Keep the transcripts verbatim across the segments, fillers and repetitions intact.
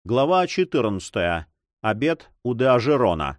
Глава четырнадцатая. Обед у де Ажерона.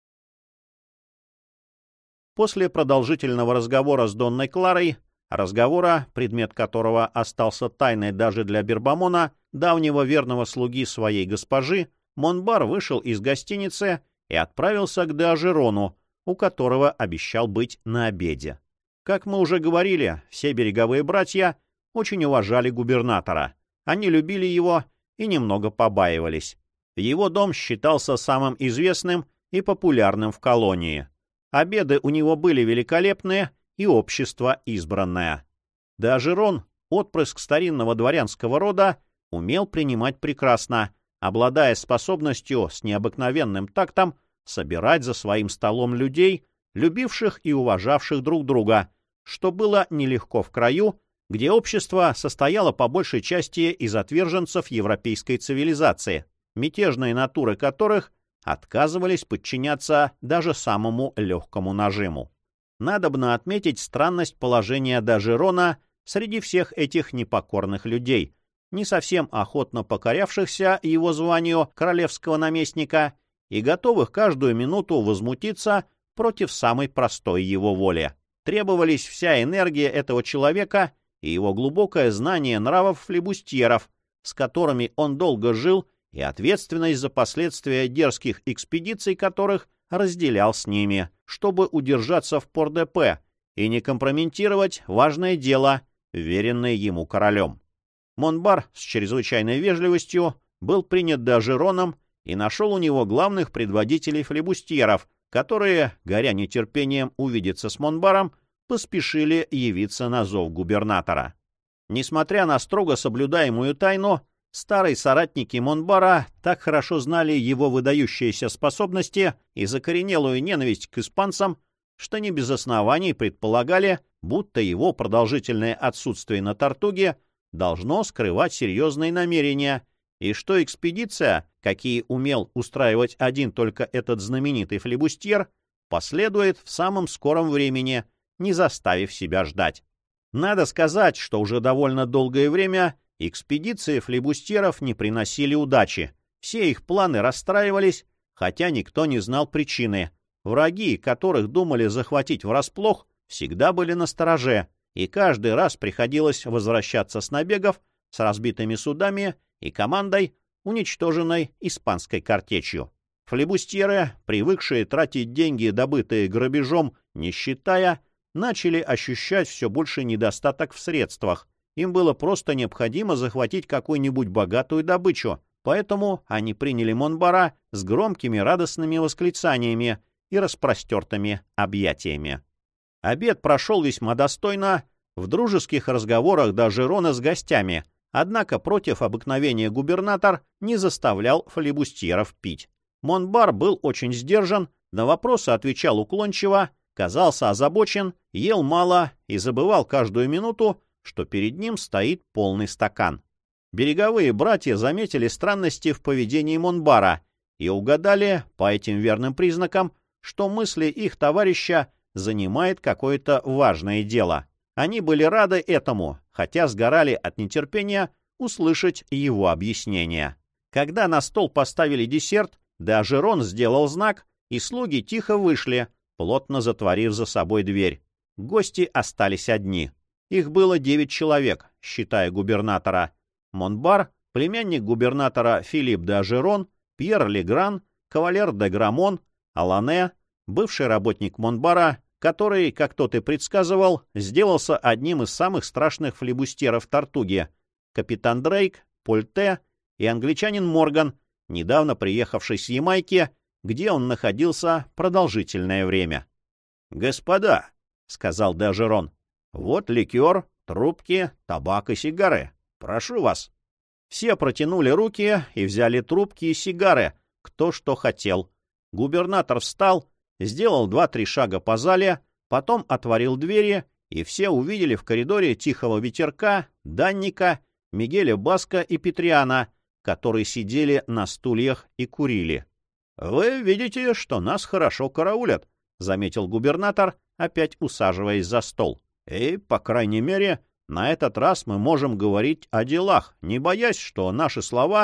После продолжительного разговора с Донной Кларой, разговора, предмет которого остался тайной даже для Бербамона, давнего верного слуги своей госпожи, Монбар вышел из гостиницы и отправился к де Ажерону, у которого обещал быть на обеде. Как мы уже говорили, все береговые братья очень уважали губернатора. Они любили его и немного побаивались. Его дом считался самым известным и популярным в колонии. Обеды у него были великолепные и общество избранное. Де Ажерон, отпрыск старинного дворянского рода, умел принимать прекрасно, обладая способностью с необыкновенным тактом собирать за своим столом людей, любивших и уважавших друг друга, что было нелегко в краю, где общество состояло по большей части из отверженцев европейской цивилизации, мятежные натуры которых отказывались подчиняться даже самому легкому нажиму. Надобно отметить странность положения де Ажерона среди всех этих непокорных людей, не совсем охотно покорявшихся его званию королевского наместника и готовых каждую минуту возмутиться против самой простой его воли. Требовались вся энергия этого человека и его глубокое знание нравов флибустьеров, с которыми он долго жил, и ответственность за последствия дерзких экспедиций которых разделял с ними, чтобы удержаться в Пор-де-Пе и не компрометировать важное дело, веренное ему королем. Монбар с чрезвычайной вежливостью был принят де Ажероном и нашел у него главных предводителей флибустьеров, которые, горя нетерпением увидеться с Монбаром, поспешили явиться на зов губернатора. Несмотря на строго соблюдаемую тайну, старые соратники Монбара так хорошо знали его выдающиеся способности и закоренелую ненависть к испанцам, что не без оснований предполагали, будто его продолжительное отсутствие на Тортуге должно скрывать серьезные намерения, и что экспедиция, какие умел устраивать один только этот знаменитый флибустьер, последует в самом скором времени, не заставив себя ждать. Надо сказать, что уже довольно долгое время экспедиции флибустьеров не приносили удачи. Все их планы расстраивались, хотя никто не знал причины. Враги, которых думали захватить врасплох, всегда были настороже, и каждый раз приходилось возвращаться с набегов с разбитыми судами и командой, уничтоженной испанской картечью. Флибустьеры, привыкшие тратить деньги, добытые грабежом, не считая, начали ощущать все больше недостаток в средствах. Им было просто необходимо захватить какую-нибудь богатую добычу, поэтому они приняли Монбара с громкими радостными восклицаниями и распростертыми объятиями. Обед прошел весьма достойно, в дружеских разговорах де Ажерона с гостями, однако против обыкновения губернатор не заставлял флибустьеров пить. Монбар был очень сдержан, на вопросы отвечал уклончиво, казался озабочен, ел мало и забывал каждую минуту, что перед ним стоит полный стакан. Береговые братья заметили странности в поведении Монбара и угадали по этим верным признакам, что мысли их товарища занимает какое-то важное дело. Они были рады этому, хотя сгорали от нетерпения услышать его объяснение. Когда на стол поставили десерт, де Ажерон сделал знак, и слуги тихо вышли, плотно затворив за собой дверь. Гости остались одни. Их было девять человек, считая губернатора. Монбар, племянник губернатора Филипп де Ажерон, Пьер Легран, кавалер де Грамон, Алане, бывший работник Монбара, который, как тот и предсказывал, сделался одним из самых страшных флибустьеров Тортуги, капитан Дрейк, Польте и англичанин Морган, недавно приехавший с Ямайки, где он находился продолжительное время. «Господа», — сказал де Ажерон, — «вот ликер, трубки, табак и сигары. Прошу вас». Все протянули руки и взяли трубки и сигары, кто что хотел. Губернатор встал, сделал два-три шага по зале, потом отворил двери, и все увидели в коридоре Тихого Ветерка, Данника, Мигеля Баска и Петриана, которые сидели на стульях и курили. «Вы видите, что нас хорошо караулят», — заметил губернатор, опять усаживаясь за стол. «И, по крайней мере, на этот раз мы можем говорить о делах, не боясь, что наши слова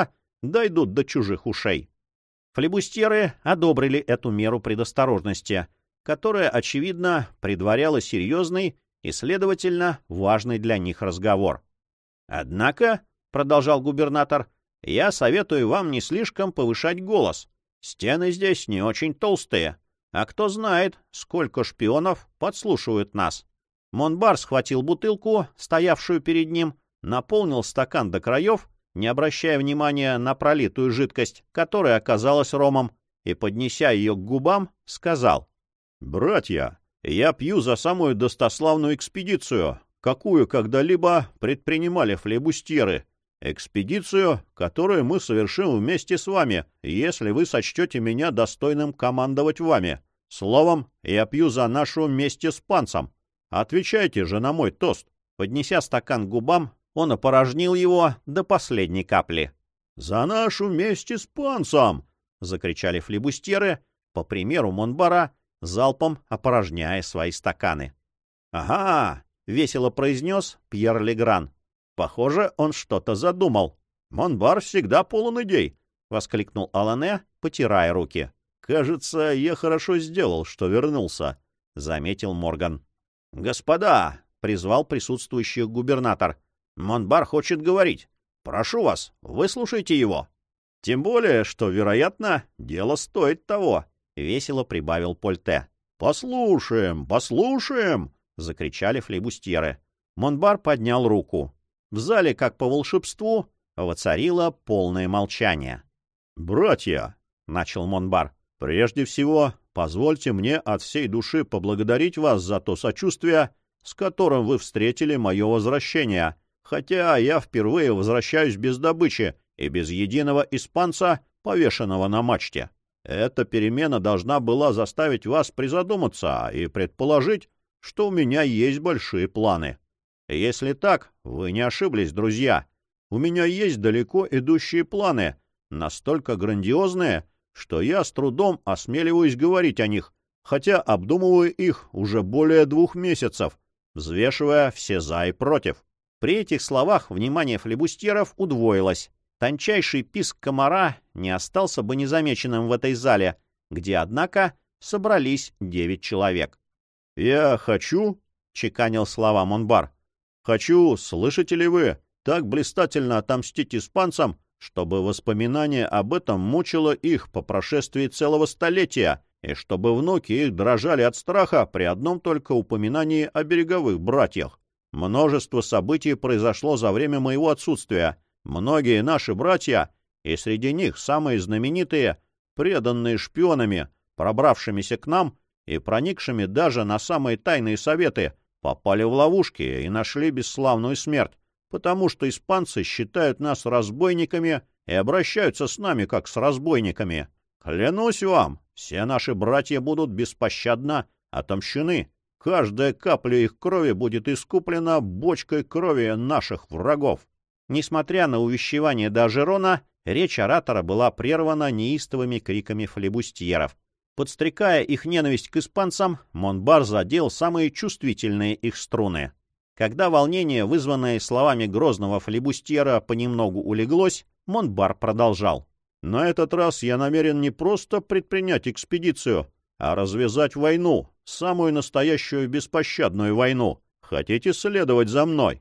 дойдут до чужих ушей. Флибустьеры одобрили эту меру предосторожности, которая, очевидно, предваряла серьезный и, следовательно, важный для них разговор. «Однако, — продолжал губернатор, — я советую вам не слишком повышать голос. Стены здесь не очень толстые, а кто знает, сколько шпионов подслушивают нас». Монбар схватил бутылку, стоявшую перед ним, наполнил стакан до краев, не обращая внимания на пролитую жидкость, которая оказалась ромом, и, поднеся ее к губам, сказал: «Братья, я пью за самую достославную экспедицию, какую когда-либо предпринимали флебустьеры. Экспедицию, которую мы совершим вместе с вами, если вы сочтете меня достойным командовать вами. Словом, я пью за нашу месть испанцам. Отвечайте же на мой тост». Поднеся стакан к губам, он опорожнил его до последней капли. «За нашу месть испанцам!» — закричали флибустьеры, по примеру Монбара, залпом опорожняя свои стаканы. «Ага!» — весело произнес Пьер Легран. «Похоже, он что-то задумал. Монбар всегда полон идей!» — воскликнул Алане, потирая руки. «Кажется, я хорошо сделал, что вернулся», — заметил Морган. «Господа!» — призвал присутствующих губернатор. «Монбар хочет говорить. Прошу вас, выслушайте его». «Тем более, что, вероятно, дело стоит того», — весело прибавил Польте. «Послушаем, послушаем!» — закричали флибустьеры. Монбар поднял руку. В зале, как по волшебству, воцарило полное молчание. «Братья!» — начал Монбар. «Прежде всего, позвольте мне от всей души поблагодарить вас за то сочувствие, с которым вы встретили мое возвращение, хотя я впервые возвращаюсь без добычи и без единого испанца, повешенного на мачте. Эта перемена должна была заставить вас призадуматься и предположить, что у меня есть большие планы. Если так, вы не ошиблись, друзья. У меня есть далеко идущие планы, настолько грандиозные, что я с трудом осмеливаюсь говорить о них, хотя обдумываю их уже более двух месяцев, взвешивая все «за» и «против». При этих словах внимание флибустьеров удвоилось. Тончайший писк комара не остался бы незамеченным в этой зале, где, однако, собрались девять человек. «Я хочу», — чеканил слова Монбар, — «хочу, слышите ли вы, так блистательно отомстить испанцам, чтобы воспоминание об этом мучило их по прошествии целого столетия, и чтобы внуки их дрожали от страха при одном только упоминании о береговых братьях. Множество событий произошло за время моего отсутствия. Многие наши братья, и среди них самые знаменитые, преданные шпионами, пробравшимися к нам и проникшими даже на самые тайные советы, попали в ловушки и нашли бесславную смерть, потому что испанцы считают нас разбойниками и обращаются с нами как с разбойниками. Клянусь вам, все наши братья будут беспощадно отомщены. Каждая капля их крови будет искуплена бочкой крови наших врагов». Несмотря на увещевание Д'Ажерона, речь оратора была прервана неистовыми криками флибустьеров. Подстрекая их ненависть к испанцам, Монбар задел самые чувствительные их струны. Когда волнение, вызванное словами грозного флибустьера, понемногу улеглось, Монбар продолжал. «На этот раз я намерен не просто предпринять экспедицию, а развязать войну, самую настоящую беспощадную войну. Хотите следовать за мной?»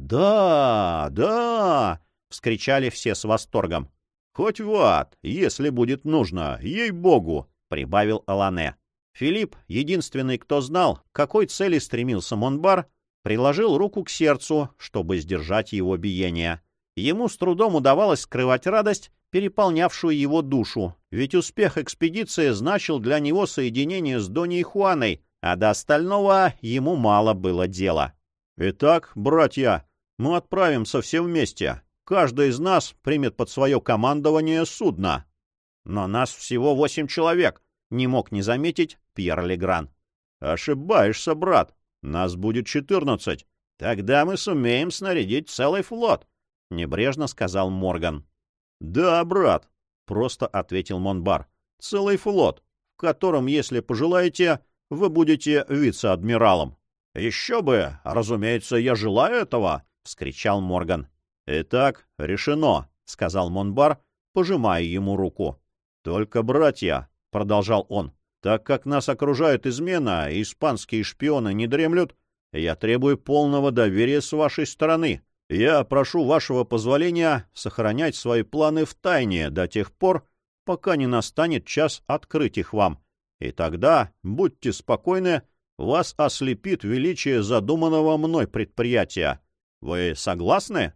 «Да, да!» — вскричали все с восторгом. «Хоть в ад, если будет нужно, ей-богу!» — прибавил Алане. Филипп, единственный, кто знал, к какой цели стремился Монбар, приложил руку к сердцу, чтобы сдержать его биение. Ему с трудом удавалось скрывать радость, переполнявшую его душу, ведь успех экспедиции значил для него соединение с Доньей Хуаной, а до остального ему мало было дела. «Итак, братья, мы отправимся все вместе. Каждый из нас примет под свое командование судно». «Но нас всего восемь человек», — не мог не заметить Пьер Легран. «Ошибаешься, брат. Нас будет четырнадцать. Тогда мы сумеем снарядить целый флот», — небрежно сказал Морган. «Да, брат», — просто ответил Монбар. «Целый флот, в котором, если пожелаете, вы будете вице-адмиралом». «Еще бы! Разумеется, я желаю этого!» — вскричал Морган. «Итак, решено», — сказал Монбар, пожимая ему руку. «Только, братья», — продолжал он, — «так как нас окружает измена, и испанские шпионы не дремлют, я требую полного доверия с вашей стороны. Я прошу вашего позволения сохранять свои планы в тайне до тех пор, пока не настанет час открыть их вам. И тогда, будьте спокойны, вас ослепит величие задуманного мной предприятия. Вы согласны?»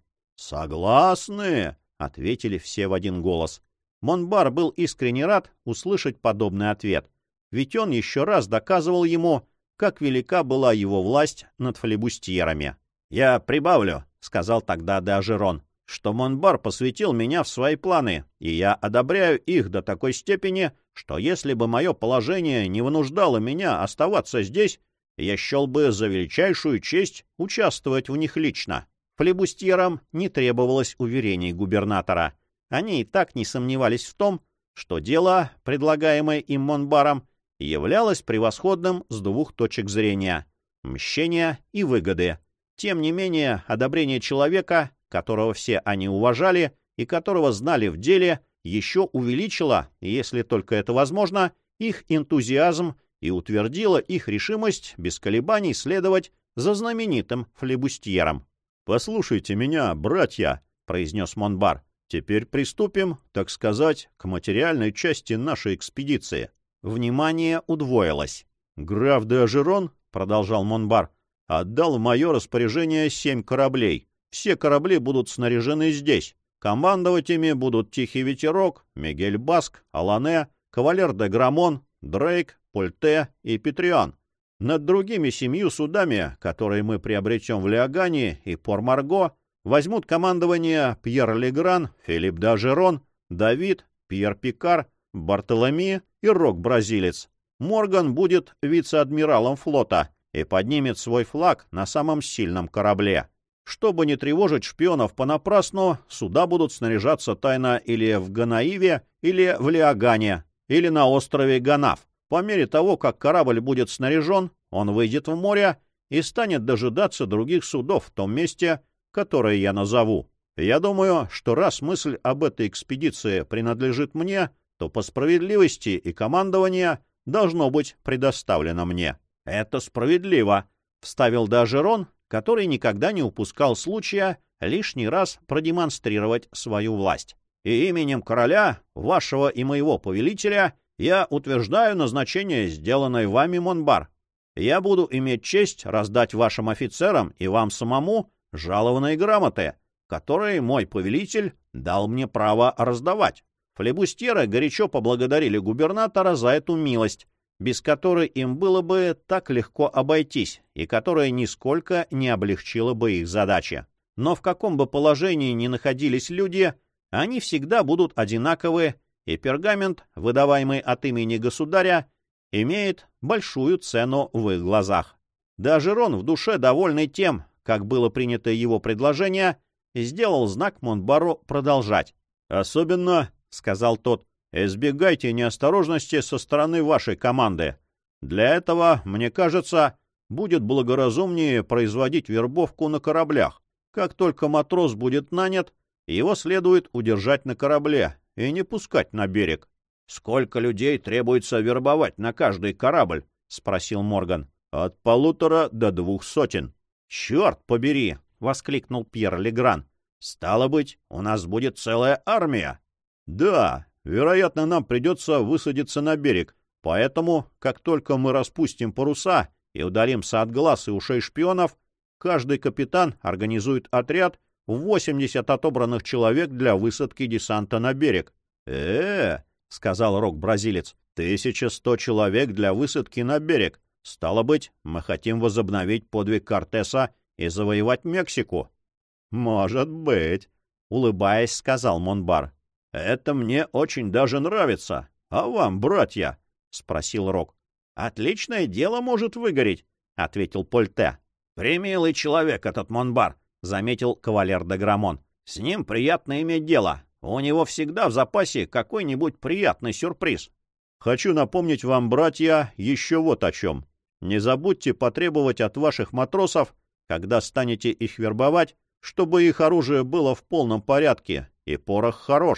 «Согласны», — ответили все в один голос. Монбар был искренне рад услышать подобный ответ, ведь он еще раз доказывал ему, как велика была его власть над флебустьерами. «Я прибавлю», — сказал тогда де Ажерон, — «что Монбар посвятил меня в свои планы, и я одобряю их до такой степени, что если бы мое положение не вынуждало меня оставаться здесь, я счел бы за величайшую честь участвовать в них лично». Флебустьерам не требовалось уверений губернатора. Они и так не сомневались в том, что дело, предлагаемое им Монбаром, являлось превосходным с двух точек зрения — мщения и выгоды. Тем не менее, одобрение человека, которого все они уважали и которого знали в деле, еще увеличило, если только это возможно, их энтузиазм и утвердило их решимость без колебаний следовать за знаменитым флебустьером. «Послушайте меня, братья», — произнес Монбар. «Теперь приступим, так сказать, к материальной части нашей экспедиции». Внимание удвоилось. «Граф де Ажерон», — продолжал Монбар, — «отдал в мое распоряжение семь кораблей. Все корабли будут снаряжены здесь. Командовать ими будут Тихий Ветерок, Мигель Баск, Алане, Кавалер де Грамон, Дрейк, Польте и Петриан. Над другими семью судами, которые мы приобретем в Лиагане и Пор-Марго, возьмут командование Пьер Легран, Филипп де Ажерон, Давид, Пьер Пикар, Бартоломи и Рок-бразилец. Морган будет вице-адмиралом флота и поднимет свой флаг на самом сильном корабле. Чтобы не тревожить шпионов понапрасну, суда будут снаряжаться тайно или в Ганаиве, или в Лиагане, или на острове Ганаф. По мере того, как корабль будет снаряжен, он выйдет в море и станет дожидаться других судов в том месте, которое я назову. Я думаю, что раз мысль об этой экспедиции принадлежит мне, то по справедливости и командование должно быть предоставлено мне». «Это справедливо», — вставил де Ажерон, который никогда не упускал случая лишний раз продемонстрировать свою власть. «И именем короля, вашего и моего повелителя, я утверждаю назначение, сделанное вами, Монбар. Я буду иметь честь раздать вашим офицерам и вам самому жалованные грамоты, которые мой повелитель дал мне право раздавать». Флебустьеры горячо поблагодарили губернатора за эту милость, без которой им было бы так легко обойтись и которая нисколько не облегчила бы их задачи. Но в каком бы положении ни находились люди, они всегда будут одинаковы, и пергамент, выдаваемый от имени государя, имеет большую цену в их глазах. Де Ажерон, в душе довольный тем, как было принято его предложение, сделал знак Монбару продолжать. «Особенно, — сказал тот, — избегайте неосторожности со стороны вашей команды. Для этого, мне кажется, будет благоразумнее производить вербовку на кораблях. Как только матрос будет нанят, его следует удержать на корабле и не пускать на берег». «Сколько людей требуется вербовать на каждый корабль?» — спросил Морган. «От полутора до двух сотен». «Черт побери!» — воскликнул Пьер Легран. «Стало быть, у нас будет целая армия». «Да, вероятно, нам придется высадиться на берег, поэтому, как только мы распустим паруса и ударимся от глаз и ушей шпионов, каждый капитан организует отряд в восемьдесят отобранных человек для высадки десанта на берег». «Э-э-э», — сказал Рок-бразилец, — «тысяча сто человек для высадки на берег. Стало быть, мы хотим возобновить подвиг Кортеса и завоевать Мексику». «Может быть», — улыбаясь, сказал Монбар. «Это мне очень даже нравится. А вам, братья?» — спросил Рок. «Отличное дело может выгореть», — ответил Польте. «Премилый человек этот Монбар», — заметил кавалер де Грамон. «С ним приятно иметь дело. У него всегда в запасе какой-нибудь приятный сюрприз». «Хочу напомнить вам, братья, еще вот о чем. Не забудьте потребовать от ваших матросов, когда станете их вербовать, чтобы их оружие было в полном порядке и порох хорош».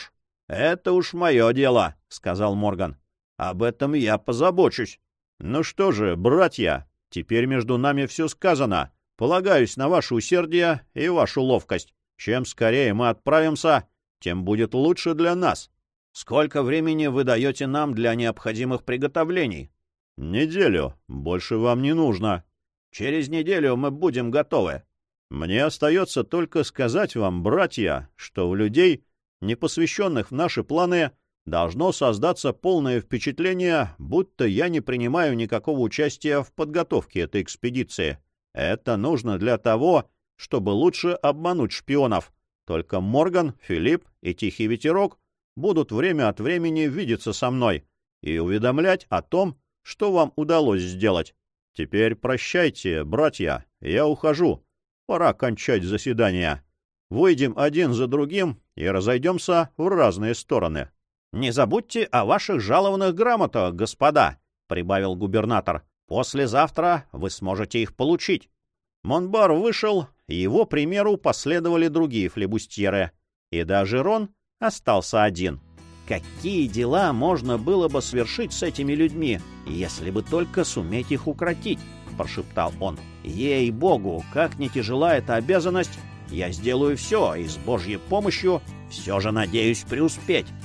«Это уж мое дело», — сказал Морган. «Об этом я позабочусь». «Ну что же, братья, теперь между нами все сказано. Полагаюсь на ваше усердие и вашу ловкость. Чем скорее мы отправимся, тем будет лучше для нас. Сколько времени вы даете нам для необходимых приготовлений?» «Неделю. Больше вам не нужно. Через неделю мы будем готовы. Мне остается только сказать вам, братья, что у людей, не посвященных в наши планы, должно создаться полное впечатление, будто я не принимаю никакого участия в подготовке этой экспедиции. Это нужно для того, чтобы лучше обмануть шпионов. Только Морган, Филипп и Тихий Ветерок будут время от времени видеться со мной и уведомлять о том, что вам удалось сделать. Теперь прощайте, братья, я ухожу. Пора кончать заседание. Выйдем один за другим и разойдемся в разные стороны. — Не забудьте о ваших жалованных грамотах, господа, — прибавил губернатор. — Послезавтра вы сможете их получить. Монбар вышел, и его примеру последовали другие флебустьеры. И даже Рон остался один. Какие дела можно было бы свершить с этими людьми, если бы только суметь их укротить, — прошептал он. Ей-богу, как не тяжела эта обязанность, я сделаю все, и с Божьей помощью все же надеюсь преуспеть.